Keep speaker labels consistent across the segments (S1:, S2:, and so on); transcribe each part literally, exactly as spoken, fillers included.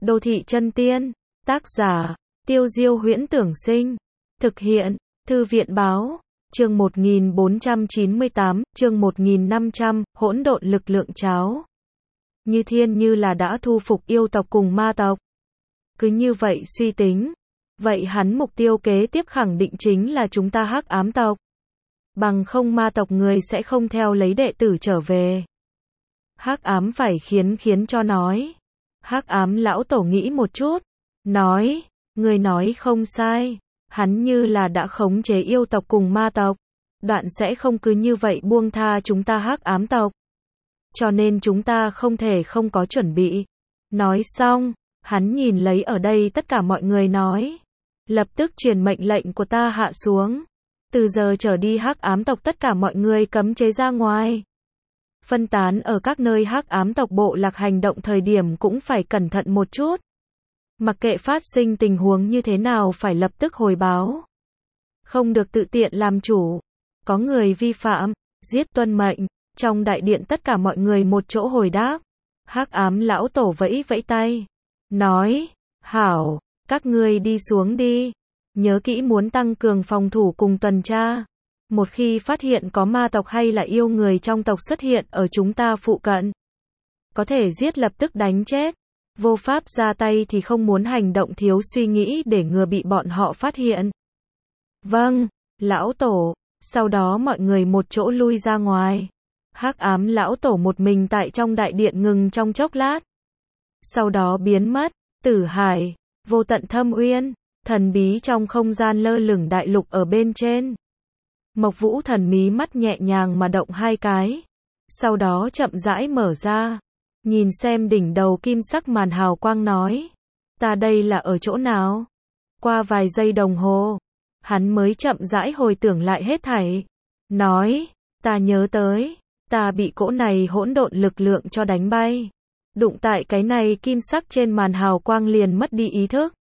S1: Đô thị chân tiên. Tác giả, Tiêu Diêu Huyễn Tưởng Sinh. Thực hiện, Thư viện Báo. Chương một nghìn bốn trăm chín mươi tám, chương một nghìn năm trăm, hỗn độn lực lượng cháo. Như Thiên như là đã thu phục yêu tộc cùng ma tộc. Cứ như vậy suy tính. Vậy hắn mục tiêu kế tiếp khẳng định chính là chúng ta Hắc Ám tộc. Bằng không ma tộc người sẽ không theo lấy đệ tử trở về. Hắc Ám phải khiến khiến cho nói. Hắc Ám lão tổ nghĩ một chút. Nói, người nói không sai. Hắn như là đã khống chế yêu tộc cùng ma tộc. Đoạn sẽ không cứ như vậy buông tha chúng ta Hắc Ám tộc. Cho nên chúng ta không thể không có chuẩn bị. Nói xong, hắn nhìn lấy ở đây tất cả mọi người nói. Lập tức truyền mệnh lệnh của ta hạ xuống. Từ giờ trở đi Hắc Ám tộc tất cả mọi người cấm chế ra ngoài. Phân tán ở các nơi Hắc Ám tộc bộ lạc hành động thời điểm cũng phải cẩn thận một chút. Mặc kệ phát sinh tình huống như thế nào phải lập tức hồi báo. Không được tự tiện làm chủ. Có người vi phạm, giết tuân mệnh. Trong đại điện tất cả mọi người một chỗ hồi đáp. Hắc Ám lão tổ vẫy vẫy tay. Nói, hảo, các ngươi đi xuống đi. Nhớ kỹ muốn tăng cường phòng thủ cùng tuần tra. Một khi phát hiện có ma tộc hay là yêu người trong tộc xuất hiện ở chúng ta phụ cận. Có thể giết lập tức đánh chết. Vô pháp ra tay thì không muốn hành động thiếu suy nghĩ để ngừa bị bọn họ phát hiện. Vâng, lão tổ. Sau đó mọi người một chỗ lui ra ngoài. Hắc Ám lão tổ một mình tại trong đại điện ngừng trong chốc lát. Sau đó biến mất. Tử hải, vô tận thâm uyên, thần bí trong không gian lơ lửng đại lục ở bên trên. Mộc Vũ Thần mí mắt nhẹ nhàng mà động hai cái. Sau đó chậm rãi mở ra. Nhìn xem đỉnh đầu kim sắc màn hào quang nói. Ta đây là ở chỗ nào? Qua vài giây đồng hồ. Hắn mới chậm rãi hồi tưởng lại hết thảy. Nói, ta nhớ tới. Ta bị cỗ này hỗn độn lực lượng cho đánh bay. Đụng tại cái này kim sắc trên màn hào quang liền mất đi ý thức.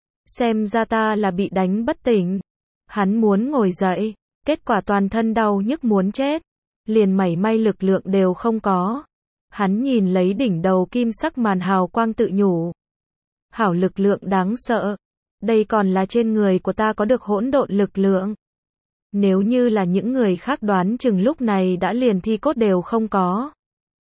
S1: Xem ra ta là bị đánh bất tỉnh. Hắn muốn ngồi dậy. Kết quả toàn thân đau nhức muốn chết. Liền mảy may lực lượng đều không có. Hắn nhìn lấy đỉnh đầu kim sắc màn hào quang tự nhủ. Hảo lực lượng đáng sợ. Đây còn là trên người của ta có được hỗn độn lực lượng. Nếu như là những người khác đoán chừng lúc này đã liền thi cốt đều không có.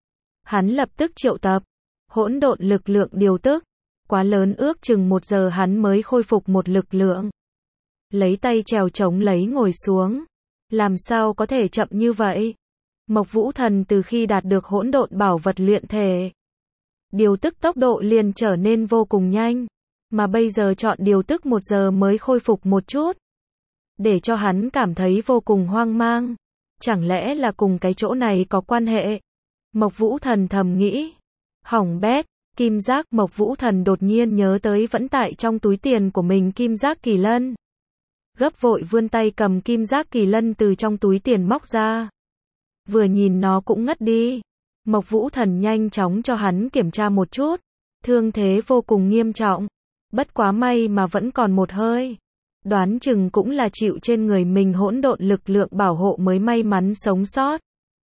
S1: Hắn lập tức triệu tập. Hỗn độn lực lượng điều tức. Quá lớn ước chừng một giờ hắn mới khôi phục một lực lượng. Lấy tay trèo chống lấy ngồi xuống. Làm sao có thể chậm như vậy? Mộc Vũ Thần từ khi đạt được hỗn độn bảo vật luyện thể. Điều tức tốc độ liền trở nên vô cùng nhanh. Mà bây giờ chọn điều tức một giờ mới khôi phục một chút. Để cho hắn cảm thấy vô cùng hoang mang. Chẳng lẽ là cùng cái chỗ này có quan hệ? Mộc Vũ Thần thầm nghĩ. Hỏng bét, kim giác. Mộc Vũ Thần đột nhiên nhớ tới vẫn tại trong túi tiền của mình kim giác kỳ lân. Gấp vội vươn tay cầm kim giác kỳ lân từ trong túi tiền móc ra. Vừa nhìn nó cũng ngất đi. Mộc Vũ Thần nhanh chóng cho hắn kiểm tra một chút. Thương thế vô cùng nghiêm trọng. Bất quá may mà vẫn còn một hơi. Đoán chừng cũng là chịu trên người mình hỗn độn lực lượng bảo hộ mới may mắn sống sót.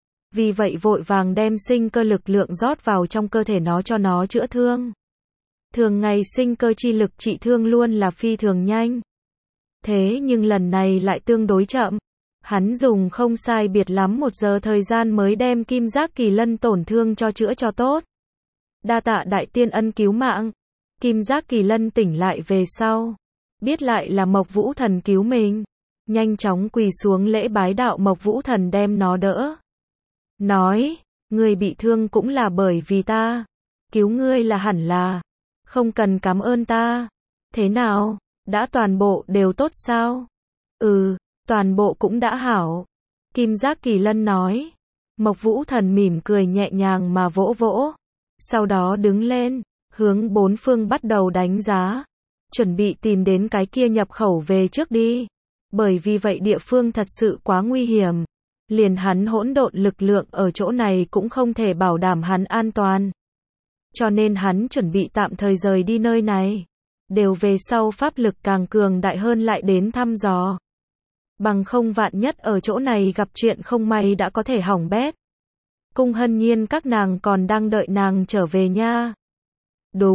S1: Vì vậy vội vàng đem sinh cơ lực lượng rót vào trong cơ thể nó cho nó chữa thương. Thường ngày sinh cơ chi lực trị thương luôn là phi thường nhanh. Thế nhưng lần này lại tương đối chậm. Hắn dùng không sai biệt lắm một giờ thời gian mới đem kim giác kỳ lân tổn thương cho chữa cho tốt. Đa tạ đại tiên ân cứu mạng. Kim giác kỳ lân tỉnh lại về sau. Biết lại là Mộc Vũ Thần cứu mình. Nhanh chóng quỳ xuống lễ bái đạo. Mộc Vũ Thần đem nó đỡ. Nói, ngươi bị thương cũng là bởi vì ta. Cứu ngươi là hẳn là. Không cần cảm ơn ta. Thế nào, đã toàn bộ đều tốt sao? Ừ, toàn bộ cũng đã hảo. Kim giác kỳ lân nói. Mộc Vũ Thần mỉm cười nhẹ nhàng mà vỗ vỗ. Sau đó đứng lên, hướng bốn phương bắt đầu đánh giá. Chuẩn bị tìm đến cái kia nhập khẩu về trước đi. Bởi vì vậy địa phương thật sự quá nguy hiểm. Liền hắn hỗn độn lực lượng ở chỗ này cũng không thể bảo đảm hắn an toàn. Cho nên hắn chuẩn bị tạm thời rời đi nơi này. Đều về sau pháp lực càng cường đại hơn lại đến thăm dò. Bằng không vạn nhất ở chỗ này gặp chuyện không may đã có thể hỏng bét. Cung Hân Nhiên các nàng còn đang đợi nàng trở về nha. Đúng,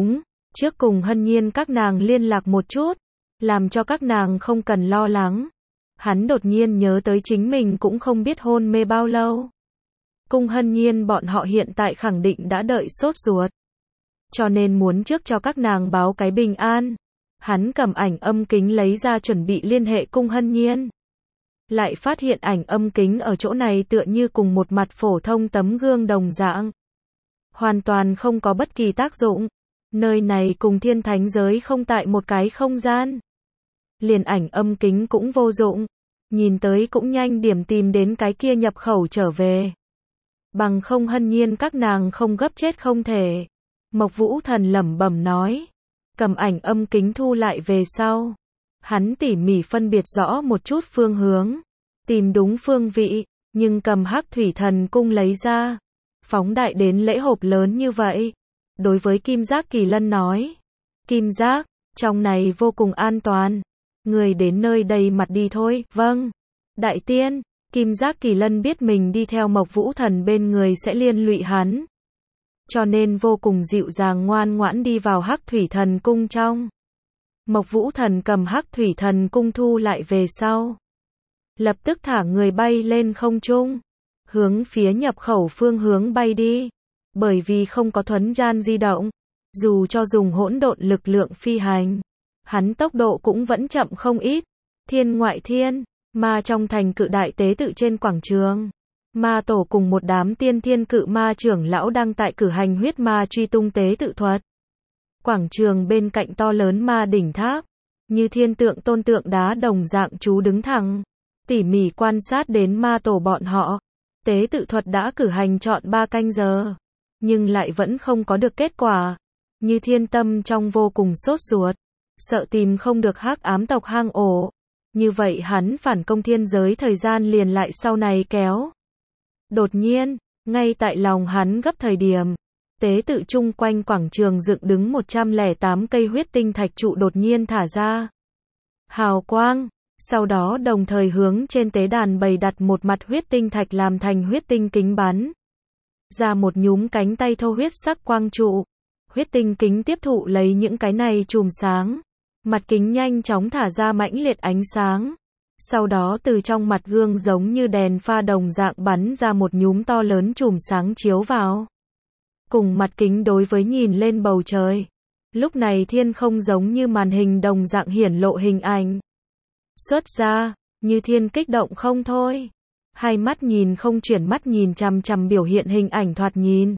S1: Trước cùng Hân Nhiên các nàng liên lạc một chút, làm cho các nàng không cần lo lắng. Hắn đột nhiên nhớ tới chính mình cũng không biết hôn mê bao lâu. Cung Hân Nhiên bọn họ hiện tại khẳng định đã đợi sốt ruột. Cho nên muốn trước cho các nàng báo cái bình an. Hắn cầm ảnh âm kính lấy ra chuẩn bị liên hệ Cung Hân Nhiên. Lại phát hiện ảnh âm kính ở chỗ này tựa như cùng một mặt phổ thông tấm gương đồng dạng. Hoàn toàn không có bất kỳ tác dụng. Nơi này cùng thiên thánh giới không tại một cái không gian. Liền ảnh âm kính cũng vô dụng. Nhìn tới cũng nhanh điểm tìm đến cái kia nhập khẩu trở về. Bằng không Hân Nhiên các nàng không gấp chết không thể. Mộc Vũ Thần lẩm bẩm nói. Cầm ảnh âm kính thu lại về sau. Hắn tỉ mỉ phân biệt rõ một chút phương hướng. Tìm đúng phương vị. Nhưng cầm Hắc Thủy Thần Cung lấy ra. Phóng đại đến lễ hộp lớn như vậy. Đối với Kim Giác Kỳ Lân nói. Kim Giác, trong này vô cùng an toàn. Người đến nơi đây mặt đi thôi. Vâng. Đại tiên, Kim Giác Kỳ Lân biết mình đi theo Mộc Vũ Thần bên người sẽ liên lụy hắn. Cho nên vô cùng dịu dàng ngoan ngoãn đi vào Hắc Thủy Thần Cung trong. Mộc Vũ Thần cầm Hắc Thủy Thần Cung thu lại về sau. Lập tức thả người bay lên không trung. Hướng phía nhập khẩu phương hướng bay đi. Bởi vì không có thuấn gian di động. Dù cho dùng hỗn độn lực lượng phi hành. Hắn tốc độ cũng vẫn chậm không ít. Thiên ngoại thiên. Ma trong thành cự đại tế tự trên quảng trường. Ma tổ cùng một đám tiên thiên cự ma trưởng lão đang tại cử hành huyết ma truy tung tế tự thuật. Quảng trường bên cạnh to lớn ma đỉnh tháp. Như thiên tượng tôn tượng đá đồng dạng chú đứng thẳng. Tỉ mỉ quan sát đến ma tổ bọn họ. Tế tự thuật đã cử hành trọn ba canh giờ. Nhưng lại vẫn không có được kết quả. Như thiên tâm trong vô cùng sốt ruột. Sợ tìm không được hắc ám tộc hang ổ. Như vậy hắn phản công thiên giới thời gian liền lại sau này kéo. Đột nhiên, ngay tại lòng hắn gấp thời điểm, tế tự chung quanh quảng trường dựng đứng một trăm lẻ tám cây huyết tinh thạch trụ đột nhiên thả ra. Hào quang, sau đó đồng thời hướng trên tế đàn bày đặt một mặt huyết tinh thạch làm thành huyết tinh kính bắn. Ra một nhúm cánh tay thô huyết sắc quang trụ. Huyết tinh kính tiếp thụ lấy những cái này chùm sáng. Mặt kính nhanh chóng thả ra mãnh liệt ánh sáng. Sau đó từ trong mặt gương giống như đèn pha đồng dạng bắn ra một nhúm to lớn chùm sáng chiếu vào. Cùng mặt kính đối với nhìn lên bầu trời. Lúc này thiên không giống như màn hình đồng dạng hiển lộ hình ảnh. Xuất ra, như thiên kích động không thôi. Hai mắt nhìn không chuyển mắt nhìn chằm chằm biểu hiện hình ảnh thoạt nhìn.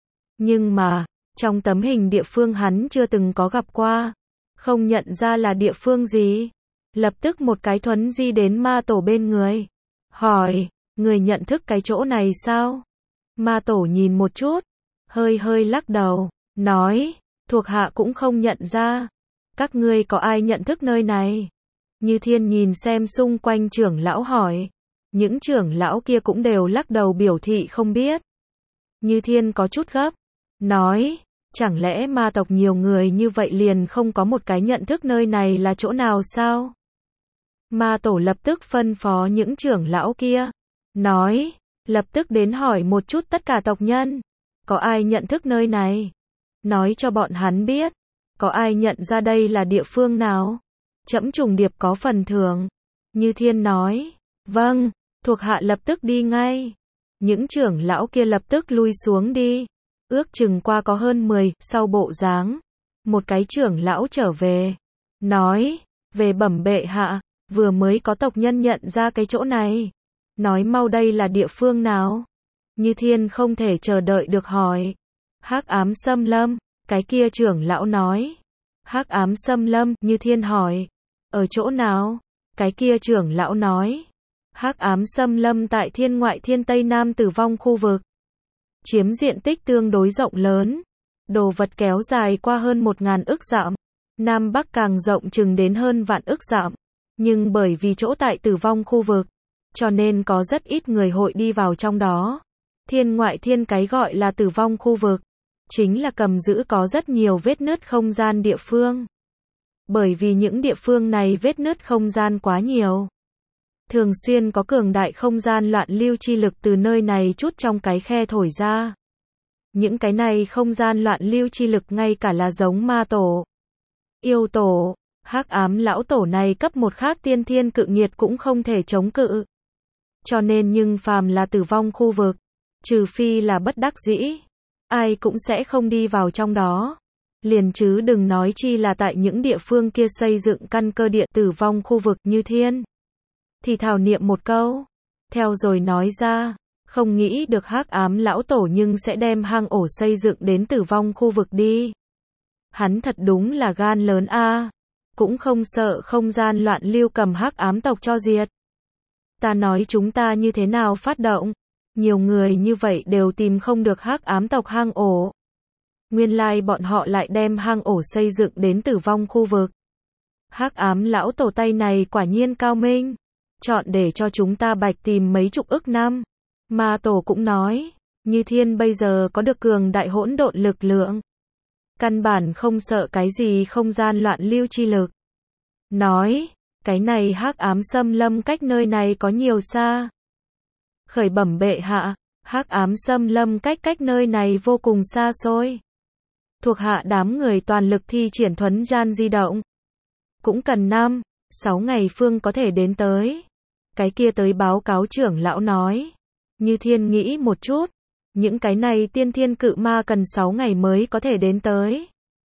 S1: Nhưng mà, trong tấm hình địa phương hắn chưa từng có gặp qua. Không nhận ra là địa phương gì. Lập tức một cái thuấn di đến ma tổ bên người. Hỏi, người nhận thức cái chỗ này sao? Ma tổ nhìn một chút. Hơi hơi lắc đầu. Nói, thuộc hạ cũng không nhận ra. Các ngươi có ai nhận thức nơi này? Như thiên nhìn xem xung quanh trưởng lão hỏi. Những trưởng lão kia cũng đều lắc đầu biểu thị không biết. Như thiên có chút gấp. Nói, chẳng lẽ ma tộc nhiều người như vậy liền không có một cái nhận thức nơi này là chỗ nào sao? Ma tổ lập tức phân phó những trưởng lão kia. Nói, lập tức đến hỏi một chút tất cả tộc nhân. Có ai nhận thức nơi này? Nói cho bọn hắn biết. Có ai nhận ra đây là địa phương nào? Trẫm trùng điệp có phần thưởng. Như thiên nói. Vâng, thuộc hạ lập tức đi ngay. Những trưởng lão kia lập tức lui xuống đi. Ước chừng qua có hơn mười, sau bộ dáng. Một cái trưởng lão trở về. Nói, về bẩm bệ hạ, vừa mới có tộc nhân nhận ra cái chỗ này. Nói mau đây là địa phương nào? Như thiên không thể chờ đợi được hỏi. Hắc ám xâm lâm, cái kia trưởng lão nói. Hắc ám xâm lâm, Như thiên hỏi. Ở chỗ nào? Cái kia trưởng lão nói. Hắc ám xâm lâm tại thiên ngoại thiên tây nam tử vong khu vực. Chiếm diện tích tương đối rộng lớn. Đồ vật kéo dài qua hơn một ngàn ức dặm. Nam Bắc càng rộng chừng đến hơn vạn ức dặm. Nhưng bởi vì chỗ tại tử vong khu vực, cho nên có rất ít người hội đi vào trong đó. Thiên ngoại thiên cái gọi là tử vong khu vực, chính là cầm giữ có rất nhiều vết nứt không gian địa phương. Bởi vì những địa phương này vết nứt không gian quá nhiều. Thường xuyên có cường đại không gian loạn lưu chi lực từ nơi này chút trong cái khe thổi ra. Những cái này không gian loạn lưu chi lực ngay cả là giống ma tổ, yêu tổ, hắc ám lão tổ này cấp một khác tiên thiên cự nghiệt cũng không thể chống cự. Cho nên nhưng phàm là tử vong khu vực, trừ phi là bất đắc dĩ, ai cũng sẽ không đi vào trong đó. Liền chứ đừng nói chi là tại những địa phương kia xây dựng căn cơ địa tử vong khu vực như thiên. Thì thảo niệm một câu, theo rồi nói ra, không nghĩ được hắc ám lão tổ nhưng sẽ đem hang ổ xây dựng đến tử vong khu vực đi. Hắn thật đúng là gan lớn a, cũng không sợ không gian loạn lưu cầm hắc ám tộc cho diệt. Ta nói chúng ta như thế nào phát động, nhiều người như vậy đều tìm không được hắc ám tộc hang ổ. Nguyên lai bọn họ lại đem hang ổ xây dựng đến tử vong khu vực. Hắc ám lão tổ tay này quả nhiên cao minh, chọn để cho chúng ta bạch tìm mấy chục ức năm. Ma tổ cũng nói, như thiên bây giờ có được cường đại hỗn độn lực lượng, căn bản không sợ cái gì không gian loạn lưu chi lực. Nói, cái này hắc ám xâm lâm cách nơi này có nhiều xa. Khởi bẩm bệ hạ, hắc ám xâm lâm cách cách nơi này vô cùng xa xôi. Thuộc hạ đám người toàn lực thi triển thuấn gian di động, cũng cần năm, sáu ngày phương có thể đến tới. Cái kia tới báo cáo trưởng lão nói, như thiên nghĩ một chút, những cái này tiên thiên cự ma cần sáu ngày mới có thể đến tới.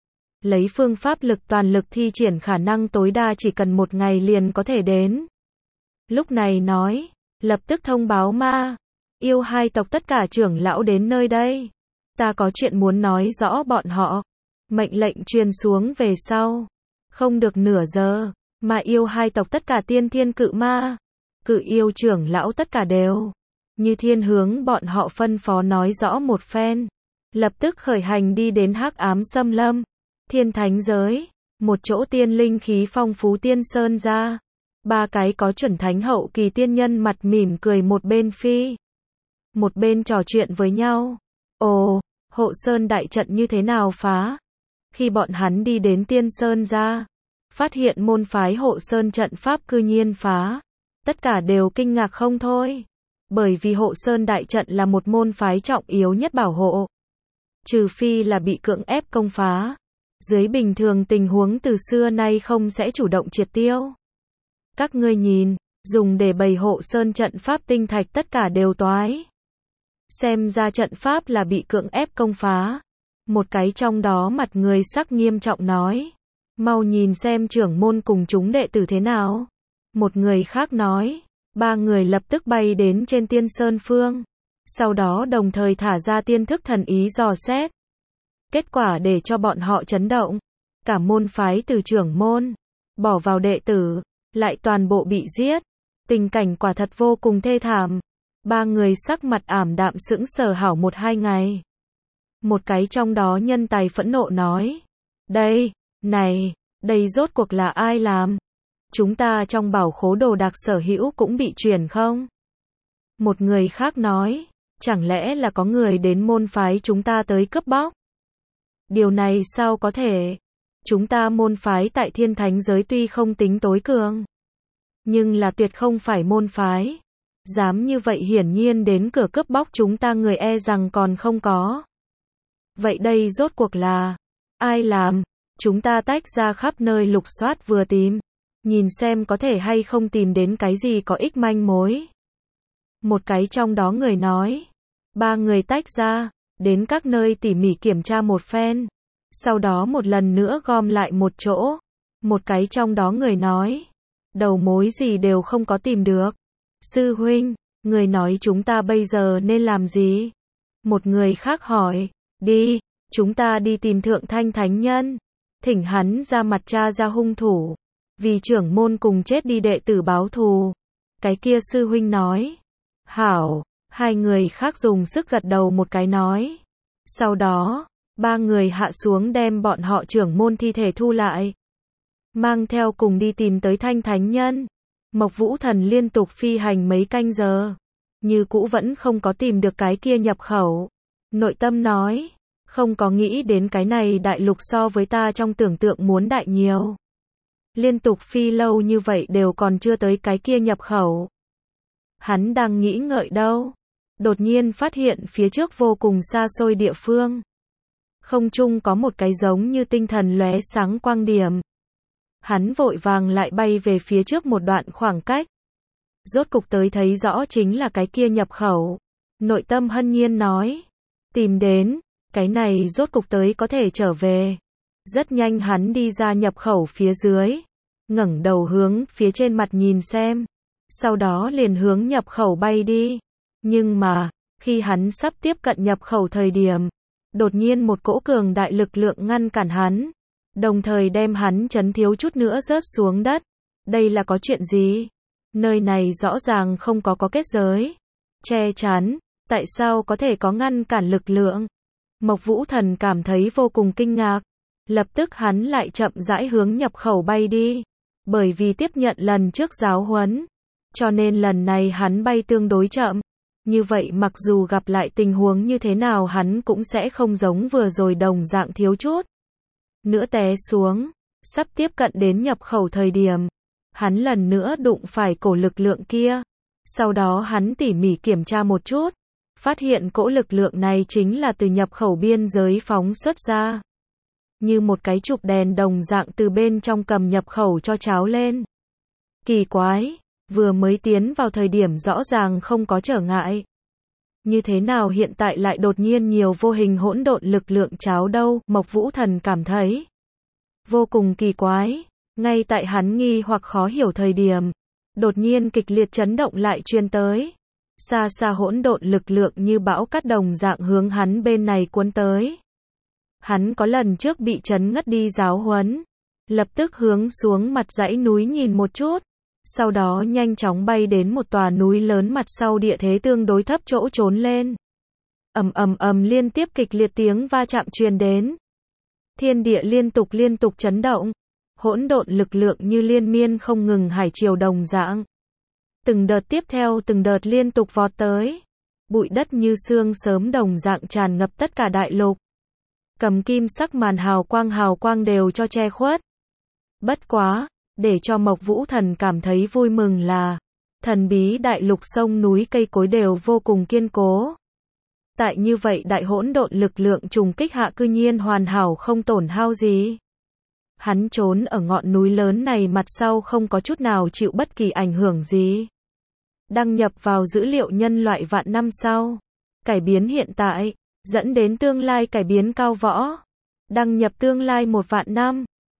S1: Lấy phương pháp lực toàn lực thi triển khả năng tối đa chỉ cần một ngày liền có thể đến. Lúc này nói, lập tức thông báo ma, yêu hai tộc tất cả trưởng lão đến nơi đây. Ta có chuyện muốn nói rõ bọn họ. Mệnh lệnh truyền xuống về sau. Không được nửa giờ, mà yêu hai tộc tất cả tiên thiên cự ma, cự yêu trưởng lão tất cả đều. Như thiên hướng bọn họ phân phó nói rõ một phen. Lập tức khởi hành đi đến hắc ám xâm lâm, thiên thánh giới, một chỗ tiên linh khí phong phú tiên sơn ra. Ba cái có chuẩn thánh hậu kỳ tiên nhân mặt mỉm cười một bên phi, một bên trò chuyện với nhau. Ồ, hộ sơn đại trận như thế nào phá? Khi bọn hắn đi đến tiên sơn ra, phát hiện môn phái hộ sơn trận pháp cư nhiên phá. Tất cả đều kinh ngạc không thôi. Bởi vì hộ sơn đại trận là một môn phái trọng yếu nhất bảo hộ. Trừ phi là bị cưỡng ép công phá. Dưới bình thường tình huống từ xưa nay không sẽ chủ động triệt tiêu. Các ngươi nhìn, dùng để bày hộ sơn trận pháp tinh thạch tất cả đều toái. Xem ra trận pháp là bị cưỡng ép công phá. Một cái trong đó mặt người sắc nghiêm trọng nói. Mau nhìn xem trưởng môn cùng chúng đệ tử thế nào. Một người khác nói. Ba người lập tức bay đến trên tiên sơn phương. Sau đó đồng thời thả ra tiên thức thần ý dò xét. Kết quả để cho bọn họ chấn động. Cả môn phái từ trưởng môn, bỏ vào đệ tử, lại toàn bộ bị giết. Tình cảnh quả thật vô cùng thê thảm. Ba người sắc mặt ảm đạm sững sờ hảo một hai ngày. Một cái trong đó nhân tài phẫn nộ nói. Đây, này, đây rốt cuộc là ai làm? Chúng ta trong bảo khố đồ đạc sở hữu cũng bị chuyển không? Một người khác nói. Chẳng lẽ là có người đến môn phái chúng ta tới cướp bóc? Điều này sao có thể? Chúng ta môn phái tại thiên thánh giới tuy không tính tối cường, nhưng là tuyệt không phải môn phái. Dám như vậy hiển nhiên đến cửa cướp bóc chúng ta người e rằng còn không có. Vậy đây rốt cuộc là ai làm? Chúng ta tách ra khắp nơi lục soát vừa tìm, nhìn xem có thể hay không tìm đến cái gì có ích manh mối. Một cái trong đó người nói. Ba người tách ra, đến các nơi tỉ mỉ kiểm tra một phen. Sau đó một lần nữa gom lại một chỗ. Một cái trong đó người nói. Đầu mối gì đều không có tìm được. Sư huynh, người nói chúng ta bây giờ nên làm gì? Một người khác hỏi. Đi, chúng ta đi tìm Thượng Thanh Thánh Nhân. Thỉnh hắn ra mặt tra ra hung thủ. Vì trưởng môn cùng chết đi đệ tử báo thù. Cái kia sư huynh nói. Hảo, hai người khác dùng sức gật đầu một cái nói. Sau đó, ba người hạ xuống đem bọn họ trưởng môn thi thể thu lại. Mang theo cùng đi tìm tới Thanh Thánh Nhân. Mộc Vũ Thần liên tục phi hành mấy canh giờ. Như cũ vẫn không có tìm được cái kia nhập khẩu. Nội tâm nói. Không có nghĩ đến cái này đại lục so với ta trong tưởng tượng muốn đại nhiều. Liên tục phi lâu như vậy đều còn chưa tới cái kia nhập khẩu. Hắn đang nghĩ ngợi đâu. đột nhiên phát hiện phía trước vô cùng xa xôi địa phương. Không trung có một cái giống như tinh thần lóe sáng quang điểm. Hắn vội vàng lại bay về phía trước một đoạn khoảng cách. Rốt cục tới thấy rõ chính là cái kia nhập khẩu. Nội tâm hân nhiên nói. Tìm đến, cái này rốt cục tới có thể trở về. Rất nhanh hắn đi ra nhập khẩu phía dưới. Ngẩng đầu hướng phía trên mặt nhìn xem. Sau đó liền hướng nhập khẩu bay đi. Nhưng mà, khi hắn sắp tiếp cận nhập khẩu thời điểm, đột nhiên một cỗ cường đại lực lượng ngăn cản hắn. Đồng thời đem hắn chấn thiếu chút nữa rớt xuống đất. Đây là có chuyện gì? Nơi này rõ ràng không có có kết giới. Che chắn, tại sao có thể có ngăn cản lực lượng? Mộc Vũ Thần cảm thấy vô cùng kinh ngạc. Lập tức hắn lại chậm rãi hướng nhập khẩu bay đi. Bởi vì tiếp nhận lần trước giáo huấn. Cho nên lần này hắn bay tương đối chậm. Như vậy mặc dù gặp lại tình huống như thế nào hắn cũng sẽ không giống vừa rồi đồng dạng thiếu chút nữa té xuống. Sắp tiếp cận đến nhập khẩu thời điểm, hắn lần nữa đụng phải cổ lực lượng kia. Sau đó hắn tỉ mỉ kiểm tra một chút, phát hiện cỗ lực lượng này chính là từ nhập khẩu biên giới phóng xuất ra. Như một cái trục đèn đồng dạng từ bên trong cầm nhập khẩu cho cháo lên. Kỳ quái, vừa mới tiến vào thời điểm rõ ràng không có trở ngại. Như thế nào hiện tại lại đột nhiên nhiều vô hình hỗn độn lực lượng cháo đâu? Mộc Vũ Thần cảm thấy vô cùng kỳ quái. Ngay tại hắn nghi hoặc khó hiểu thời điểm, đột nhiên kịch liệt chấn động lại truyền tới. Xa xa hỗn độn lực lượng như bão cát đồng dạng hướng hắn bên này cuốn tới. Hắn có lần trước bị chấn ngất đi giáo huấn, lập tức hướng xuống mặt dãy núi nhìn một chút. Sau đó nhanh chóng bay đến một tòa núi lớn mặt sau địa thế tương đối thấp chỗ trốn lên. Ầm ầm ầm liên tiếp kịch liệt tiếng va chạm truyền đến. Thiên địa liên tục liên tục chấn động. Hỗn độn lực lượng như liên miên không ngừng hải triều đồng dạng. Từng đợt tiếp theo từng đợt liên tục vọt tới. Bụi đất như sương sớm đồng dạng tràn ngập tất cả đại lục. Cầm kim sắc màn hào quang hào quang đều cho che khuất. Bất quá, để cho Mộc Vũ Thần cảm thấy vui mừng là, thần bí đại lục sông núi cây cối đều vô cùng kiên cố. Tại như vậy đại hỗn độn lực lượng trùng kích hạ cư nhiên hoàn hảo không tổn hao gì. Hắn trốn ở ngọn núi lớn này mặt sau không có chút nào chịu bất kỳ ảnh hưởng gì. Đăng nhập vào dữ liệu nhân loại vạn năm sau. Cải biến hiện tại, dẫn đến tương lai cải biến cao võ. Đăng nhập tương lai một vạn năm.